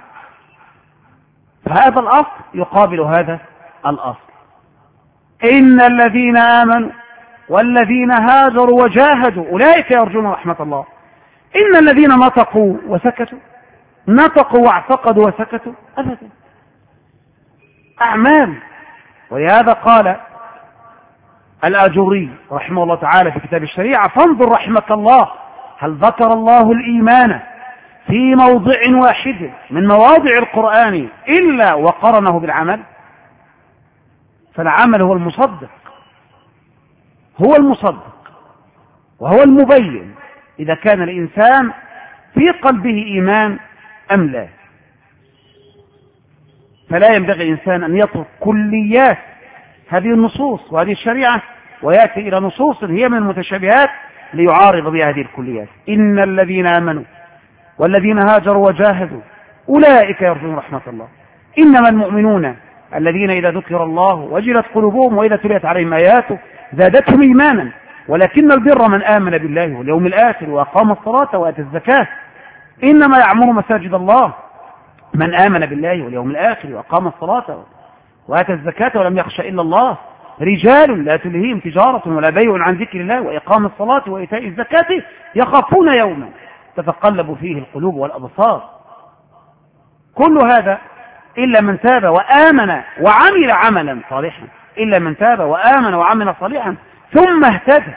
فهذا الأصل يقابل هذا الأصل. إن الذين آمنوا والذين هاجروا وجاهدوا أولئك يرجون رحمة الله. إن الذين نطقوا وسكتوا، نطقوا واعتقدوا وسكتوا أبدا، أعمال. ولهذا قال الآجري رحمه الله تعالى في كتاب الشريعة: فانظر رحمك الله هل ذكر الله الإيمان في موضع واحد من مواضع القرآن إلا وقرنه بالعمل؟ فالعمل هو المصدق، هو المصدق وهو المبين إذا كان الإنسان في قلبه إيمان أم لا. فلا ينبغي الإنسان أن يترك كليات هذه النصوص وهذه الشريعة ويأتي إلى نصوص هي من المتشابهات ليعارض بها هذه الكليات. إن الذين آمنوا والذين هاجروا وجاهدوا أولئك يرجون رحمة الله. إنما المؤمنون الذين إذا ذكر الله وجلت قلوبهم وإذا تليت عليهم آياته زادتهم إيمانا ولكن البر من آمن بالله واليوم الآخر وأقام الصلاة وآتى الزكاة. إنما يعمر مساجد الله من آمن بالله واليوم الآخر وأقام الصلاة وآتى الزكاة ولم يخش إلا الله، رجال لا تلهيهم تجارة ولا بيع عن ذكر الله وإقام الصلاة وإيتاء الزكاة يخافون يوما تتقلب فيه القلوب والأبصار. كل هذا إلا من تاب وآمن وعمل عملا صالحا، إلا من تاب وآمن وعمل صالحا ثم اهتدى.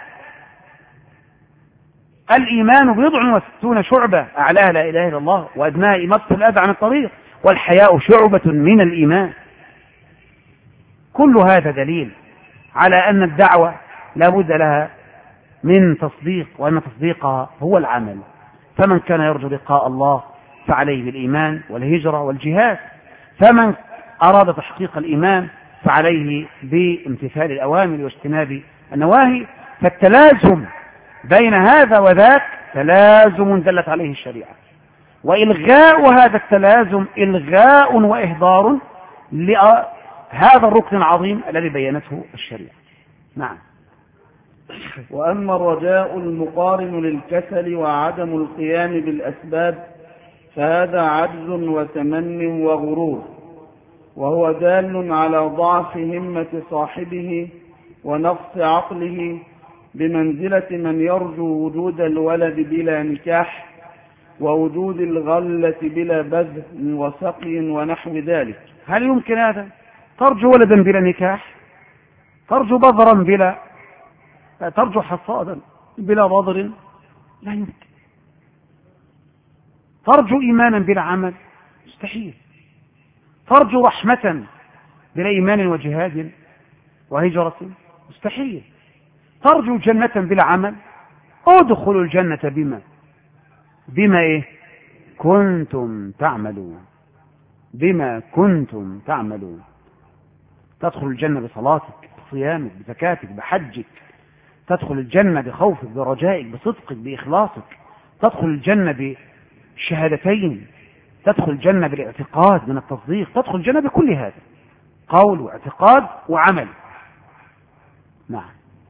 الإيمان 67 شعبة، أعلاها لا إله إلا الله وأدناها إماطة الأذى عن الطريق، والحياء شعبة من الإيمان. كل هذا دليل على أن الدعوة لا بد لها من تصديق، وأن تصديقها هو العمل. فمن كان يرجو لقاء الله فعليه بالإيمان والهجرة والجهاد، فمن أراد تحقيق الإيمان فعليه بامتثال الأوامر واجتناب النواهي. فالتلازم بين هذا وذاك تلازم دلت عليه الشريعة، وإلغاء هذا التلازم إلغاء وإهدار لهذا الركن العظيم الذي بينته الشريعة. نعم. وأما الرجاء المقارن للكسل وعدم القيام بالأسباب فهذا عجز وتمن وغرور، وهو دال على ضعف همة صاحبه ونقص عقله، بمنزلة من يرجو وجود الولد بلا نكاح ووجود الغلة بلا بذل وسقي ونحو ذلك. هل يمكن هذا؟ ترجو ولدا بلا نكاح، ترجو بذرا ترجو حصادا بلا بذر؟ لا يمكن. ترجو إيمانا بلا عمل؟ مستحيل. ترجو رحمة بلا إيمان وجهاد وهجرة؟ مستحيل. ترجو جنة بلا عمل؟ ادخلوا الجنة بما إيه؟ كنتم تعملون، بما كنتم تعملون. تدخل الجنة بصلاتك، بصيامك، بزكاتك، بحجك. تدخل الجنة بخوفك، برجائك، بصدقك، بإخلاصك. تدخل الجنة بشهادتين. تدخل الجنة بالاعتقاد من التصديق. تدخل الجنة بكل هذا، قول واعتقاد وعمل. نعم.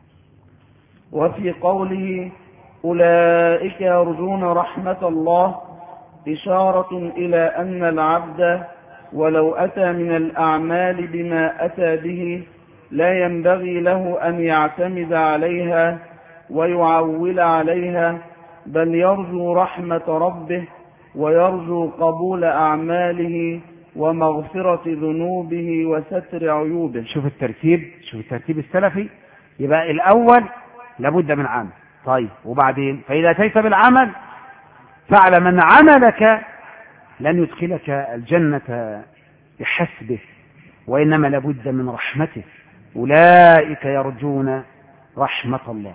وفي قوله أولئك يرجون رحمة الله إشارة إلى أن العبد ولو أتى من الأعمال بما أتى به لا ينبغي له أن يعتمد عليها ويعول عليها، بل يرجو رحمة ربه ويرجو قبول أعماله ومغفرة ذنوبه وستر عيوبه. شوف الترتيب السلفي. يبقى الأول لابد من عمل، طيب، وبعدين فإذا أتيت بالعمل فاعلم أن عملك لن يدخلك الجنة بحسبه، وإنما لابد من رحمته. أولئك يرجون رحمة الله.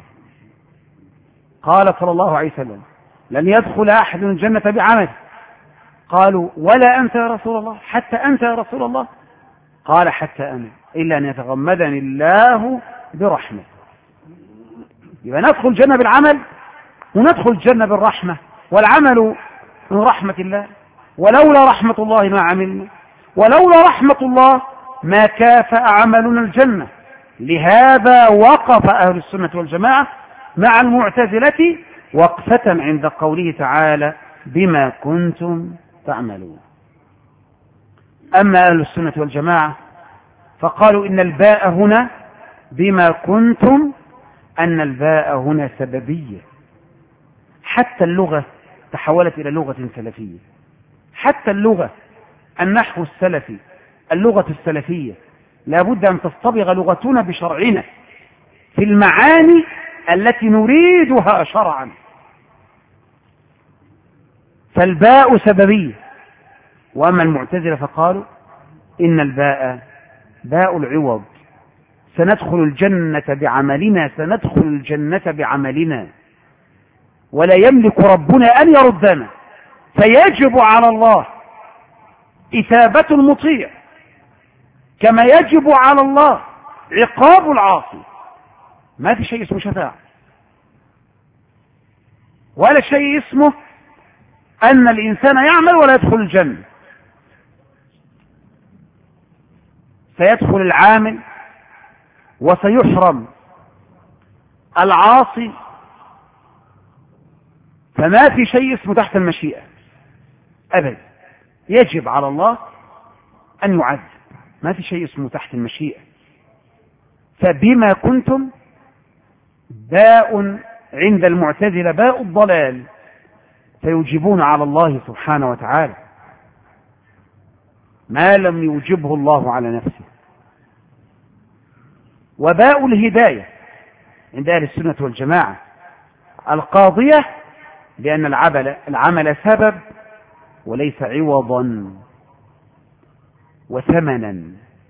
قال صلى الله عليه وسلم: لن يدخل أحد الجنة بعمل. قالوا: ولا أنت يا رسول الله؟ حتى أنت يا رسول الله؟ قال: حتى أنا، إلا أن يتغمدني الله برحمة. يبقى ندخل الجنة بالعمل وندخل الجنة بالرحمة، والعمل من رحمة الله، ولولا رحمة الله ما عملنا، ولولا رحمة الله ما كافأ عملنا الجنة. لهذا وقف أهل السنة والجماعة مع المعتزلة وقفة عند قوله تعالى: بما كنتم تعملون. أما أهل السنة والجماعة فقالوا إن الباء هنا بما كنتم أن الباء هنا سببية. حتى اللغة تحولت إلى لغة سلفية، حتى اللغة، النحو السلفي، اللغة السلفية لا بد أن تصطبغ لغتنا بشرعنا في المعاني التي نريدها شرعا. فالباء سببية. وأما المعتزلة فقالوا إن الباء باء العوض، سندخل الجنة بعملنا، سندخل الجنة بعملنا، ولا يملك ربنا أن يردنا، فيجب على الله إثابة المطيع كما يجب على الله عقاب العاصي. ما في شيء اسمه شفاعة، ولا شيء اسمه أن الإنسان يعمل ولا يدخل الجنة. سيدخل العامل وسيحرم العاصي، فما في شيء اسمه تحت المشيئة أبدا. يجب على الله أن يعذب، ما في شيء اسمه تحت المشيئة. فبما كنتم باء عند المعتزلة باء الضلال، فيوجبون على الله سبحانه وتعالى ما لم يوجبه الله على نفسه. وباء الهداية عند أهل السنة والجماعة القاضية، لأن العمل سبب وليس عوضا وثمنا،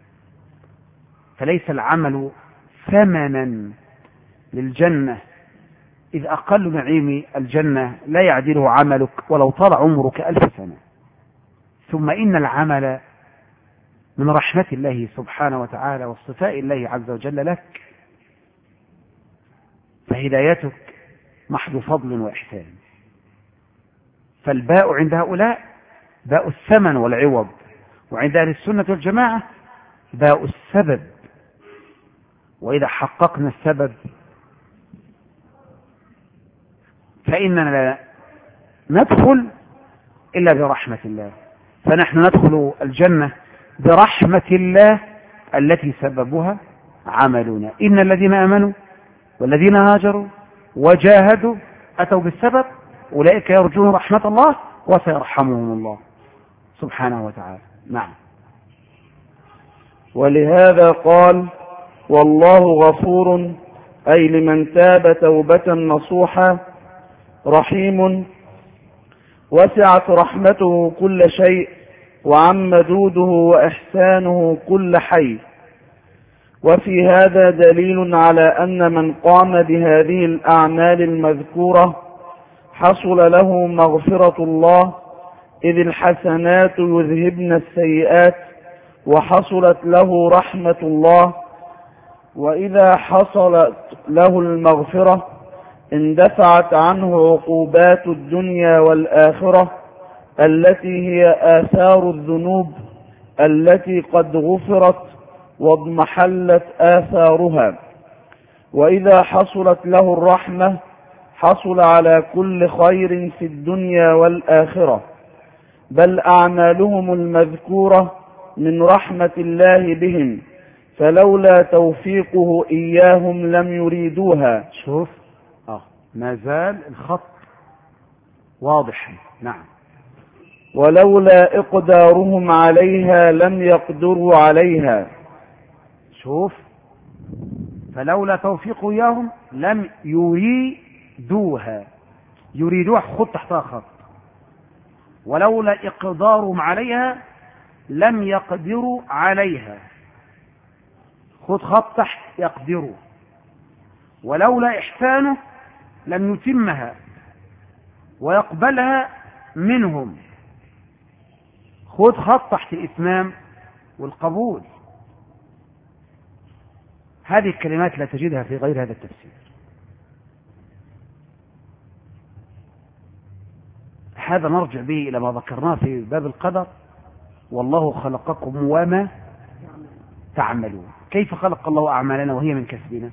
فليس العمل ثمنا للجنة، إذ أقل نعيم الجنة لا يعدله عملك ولو طال عمرك 1000 سنة. ثم إن العمل من رحمة الله سبحانه وتعالى واصطفاء الله عز وجل لك، فهدايتك محض فضل وإحسان. فالباء عند هؤلاء باء الثمن والعوض، وعند أهل السنة والجماعة باء السبب. وإذا حققنا السبب فإننا لا ندخل إلا برحمة الله، فنحن ندخل الجنة برحمة الله التي سببها عملنا. إن الذين آمنوا والذين هاجروا وجاهدوا أتوا بالسبب أولئك يرجون رحمة الله وسيرحمهم الله سبحانه وتعالى. نعم. ولهذا قال: والله غفور، أي لمن تاب توبة نصوحا، رحيم، وسعت رحمته كل شيء، وعم جوده وإحسانه كل حي. وفي هذا دليل على أن من قام بهذه الأعمال المذكورة حصل له مغفرة الله، إذ الحسنات يذهبن السيئات، وحصلت له رحمة الله. وإذا حصلت له المغفرة اندفعت عنه عقوبات الدنيا والآخرة التي هي آثار الذنوب التي قد غفرت واضمحلت آثارها. وإذا حصلت له الرحمة حصل على كل خير في الدنيا والآخرة، بل أعمالهم المذكورة من رحمة الله بهم، فلولا توفيقه إياهم لم يريدوها. شوف ما زال الخط واضحا. نعم. ولولا إقدارهم عليها لم يقدروا عليها. شوف، فلولا توفيقه إياهم لم يريدوها. يريدوها خط تحتها خط. ولولا إقدارهم عليها لم يقدروا عليها، خد خط تحت يقدروا. ولولا إحسانه لم يتمها ويقبلها منهم، خد خط تحت الإتمام والقبول. هذه الكلمات لا تجدها في غير هذا التفسير. هذا نرجع به إلى ما ذكرناه في باب القدر: والله خلقكم وما تعملون. كيف خلق الله أعمالنا وهي من كسبنا؟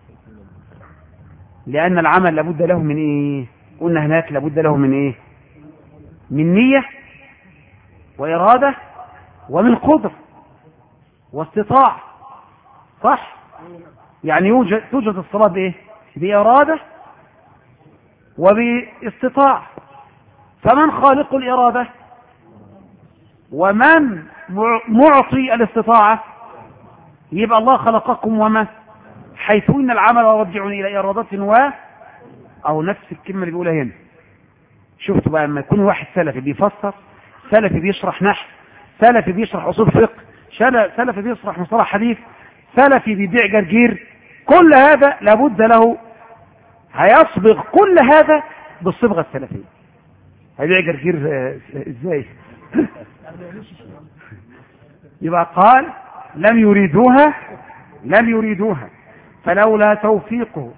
لأن العمل لابد له من إيه؟ قلنا هناك لابد له من إيه؟ من نية وإرادة ومن قدر واستطاع. صح؟ يعني توجد الصلاة بإيه؟ بإرادة وباستطاعة. فمن خالق الإرادة ومن معطي الاستطاعة؟ يبقى الله خلقكم وما حيث إن العمل راجع إلى إرادة أو نفس الكلمة اللي بيقولها هنا. شفتوا بقى لما يكون واحد سلفي بيفسر، سلفي بيشرح نحو، سلفي بيشرح أصول فقه، سلفي بيشرح مصطلح حديث، سلفي بيبيع جرجير، كل هذا لابد له هيصبغ كل هذا بالصبغة السلفية. هيبيع جرجير ازاي؟ يبقى قال لم يريدوها فلولا توفيقه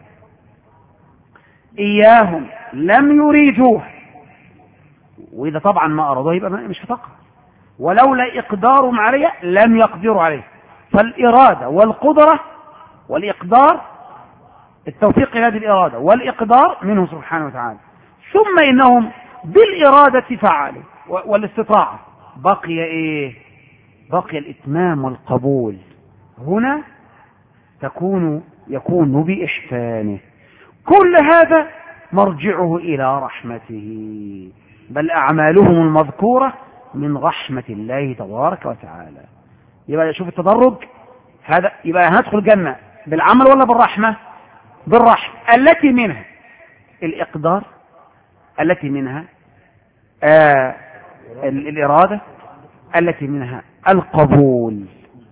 إياهم لم يريدوها، وإذا طبعا ما أرادوه يبقى مش هتقع، ولولا إقدارهم عليها لم يقدروا عليه. فالإرادة والقدرة والإقدار، التوفيق إلى هذه الإرادة والإقدار منه سبحانه وتعالى، ثم إنهم بالإرادة فعلوا والاستطاعة. بقي إيه؟ بقي الإتمام والقبول. هنا يكون بإحسانه. كل هذا مرجعه إلى رحمته، بل أعمالهم المذكورة من رحمة الله تبارك وتعالى. يبقى شوف التدرج هذا، يبقى هندخل الجنة بالعمل ولا بالرحمة؟ بالرحمة التي منها الإقدار، التي منها الإرادة، التي منها القبول.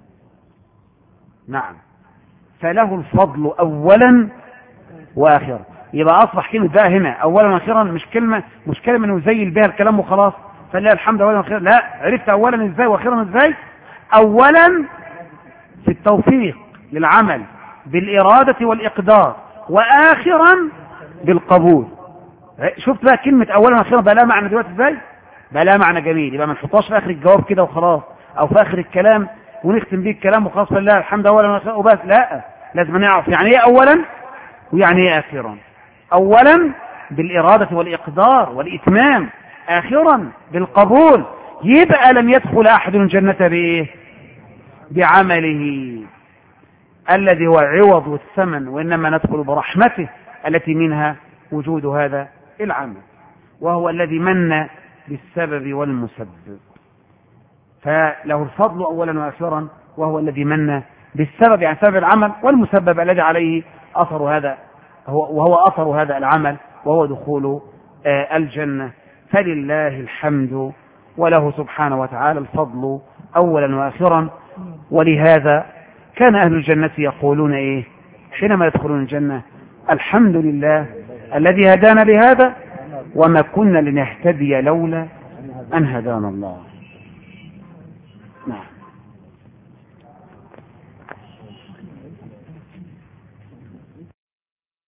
نعم، فله الفضل أولا وآخرا. يبقى أصبح كلمة بقى هنا أولا وآخرا مش كلمة إنه يزيل بها الكلام وخلاص، فلله الحمد أولا وآخرا. لا، عرفت أولا إزاي وآخرا إزاي؟ أولا في التوفيق للعمل بالإرادة والإقدار، وآخرا بالقبول. شفت بقى كلمة أولا وآخرا بقى لها معنى دلوقتي إزاي؟ بقى لها معنى جميل. يبقى ما نحطهاش في آخر الجواب كده وخلاص، أو في آخر الكلام ونختم بيه الكلام وخلاص فلله الحمد أولا وآخرا وبس. لا، لازم نعرف يعني إيه أولا ويعني إيه آخرا. أولا بالإرادة والإقدار والإتمام، آخرا بالقبول. يبقى لم يدخل أحد الجنة بإيه؟ بعمله الذي هو عوض والثمن، وإنما ندخل برحمته التي منها وجود هذا العمل، وهو الذي من بالسبب والمسبب. فله الفضل أولا وآخرا، وهو الذي من بالسبب يعني سبب العمل، والمسبب الذي عليه أثر هذا، وهو أثر هذا العمل، وهو دخول الجنة. فلله الحمد، وله سبحانه وتعالى الفضل أولا وآخرا. ولهذا كان أهل الجنة يقولون إيه حينما يدخلون الجنة؟ الحمد لله الذي هدانا لهذا وما كنا لنهتدي لولا أن هدانا الله.